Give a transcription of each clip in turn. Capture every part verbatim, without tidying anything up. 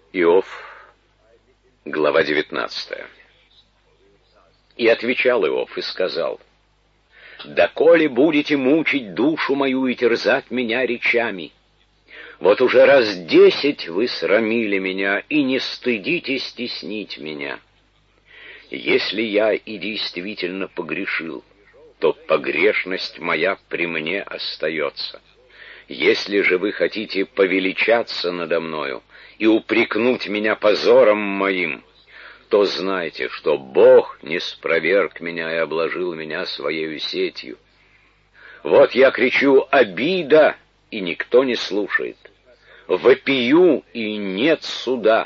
Иов, глава девятнадцатая. И отвечал Иов и сказал: «Доколе будете мучить душу мою и терзать меня речами? Вот уже раз десять вы срамили меня, и не стыдитесь стеснить меня. Если я и действительно погрешил, то погрешность моя при мне остается. Если же вы хотите повеличаться надо мною и упрекнуть меня позором моим, то знайте, что Бог не спроверг меня и обложил меня своею сетью. Вот я кричу: обида, и никто не слушает. Вопию, и нет суда.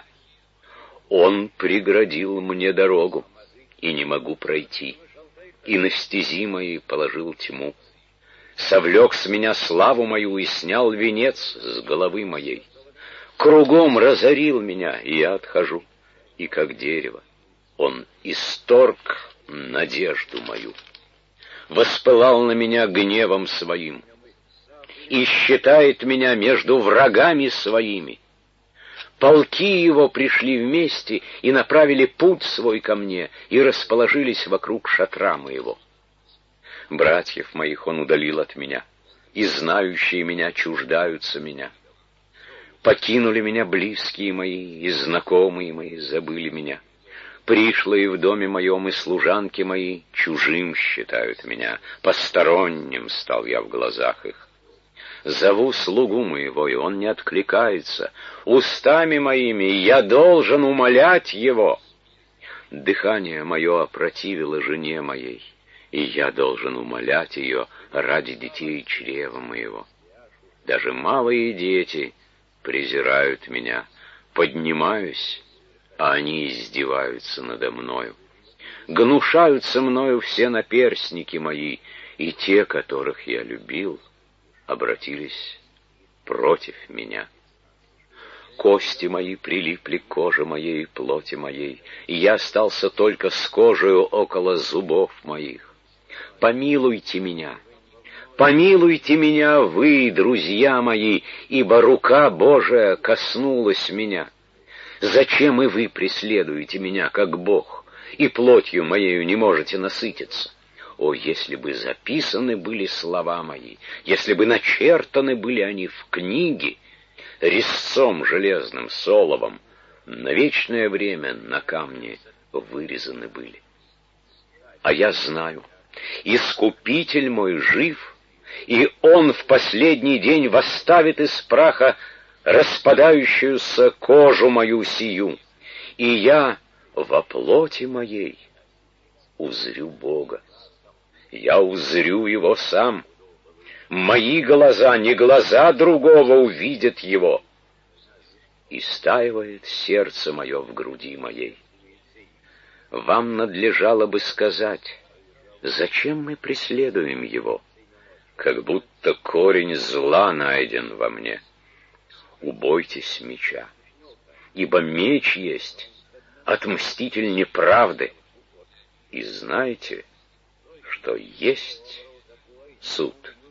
Он преградил мне дорогу, и не могу пройти, и на стези моей положил тьму. Совлек с меня славу мою и снял венец с головы моей. Кругом разорил меня, и я отхожу, и как дерево он исторг надежду мою. Воспылал на меня гневом своим и считает меня между врагами своими. Полки его пришли вместе и направили путь свой ко мне и расположились вокруг шатра моего. Братьев моих он удалил от меня, и знающие меня чуждаются меня. Покинули меня близкие мои, и знакомые мои забыли меня. Пришлые в доме моем и служанки мои чужим считают меня, посторонним стал я в глазах их. Зову слугу моего, и он не откликается. Устами моими я должен умолять его. Дыхание мое опротивило жене моей, и я должен умолять ее ради детей чрева моего. Даже малые дети презирают меня. Поднимаюсь, а они издеваются надо мною. Гнушаются мною все наперстники мои, и те, которых я любил, обратились против меня. Кости мои прилипли к коже моей и плоти моей, и я остался только с кожею около зубов моих. Помилуйте меня, помилуйте меня вы, друзья мои, ибо рука Божия коснулась меня. Зачем и вы преследуете меня, как Бог, и плотью моею не можете насытиться? О, если бы записаны были слова мои, если бы начертаны были они в книге, резцом железным, соловом, на вечное время на камне вырезаны были. А я знаю, Искупитель мой жив, и Он в последний день восставит из праха распадающуюся кожу мою сию, и я во плоти моей узрю Бога. Я узрю Его сам. Мои глаза, не глаза другого, увидят Его. И стаивает сердце мое в груди моей. Вам надлежало бы сказать: зачем мы преследуем Его? Как будто корень зла найден во мне. Убойтесь меча, ибо меч есть отмститель неправды. И знайте, что есть суд.